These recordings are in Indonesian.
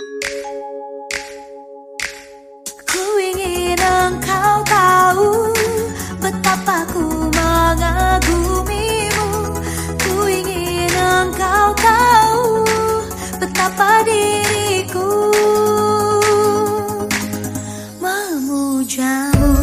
Ku ingin engkau tahu betapa ku mengagumimu. Ku ingin engkau tahu betapa diriku memujamu.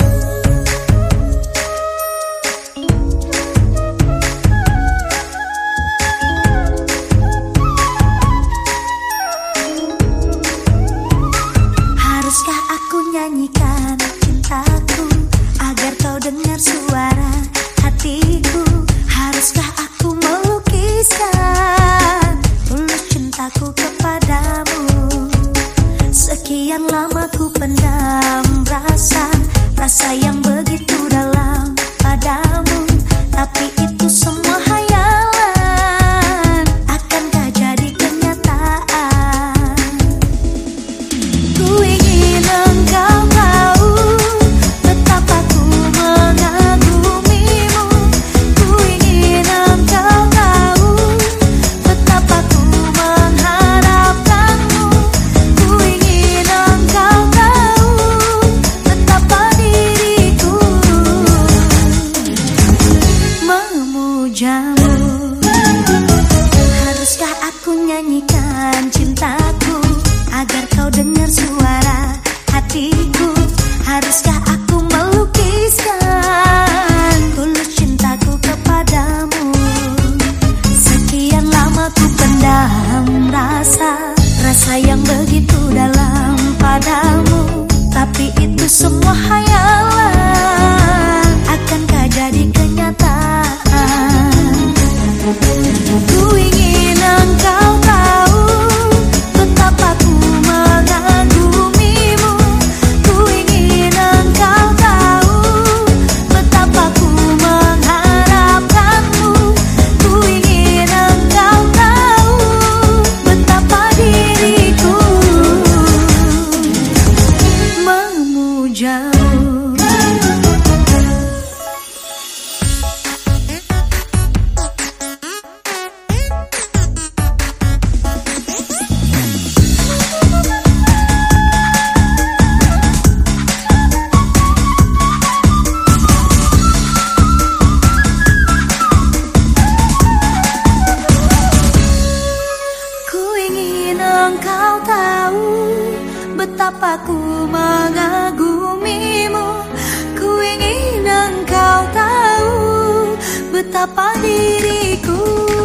Haruskah aku nyanyikan cintaku agar kau dengar suara hatiku? Haruskah aku melukiskan tulus cintaku kepadamu? Sekian lama ku pendam rasa yang begitu dalam padamu, tapi itu semua hayalan, akankah jadi kenyataan? Ku ingin engkau tahu betapa ku mengagumimu. Ku ingin engkau tahu betapa ku mengharapkanmu. Ku ingin engkau tahu betapa diriku memujamu. Haruskah aku nyanyikan cintaku agar kau dengar suara hatiku? Haruskah aku melukiskan tulus cintaku kepadamu? Sekian lama ku pendam rasa yang begitu dalam padamu, tapi itu semua hayalan, akankah jadi kenyataan? Ku ingin engkau tahu betapa ku mengagumimu. Ku ingin engkau tahu betapa ku mengharapkanmu. Ku ingin engkau tahu betapa diriku memujamu. Engkau tahu betapa ku mengagumimu. Ku ingin engkau tahu betapa diriku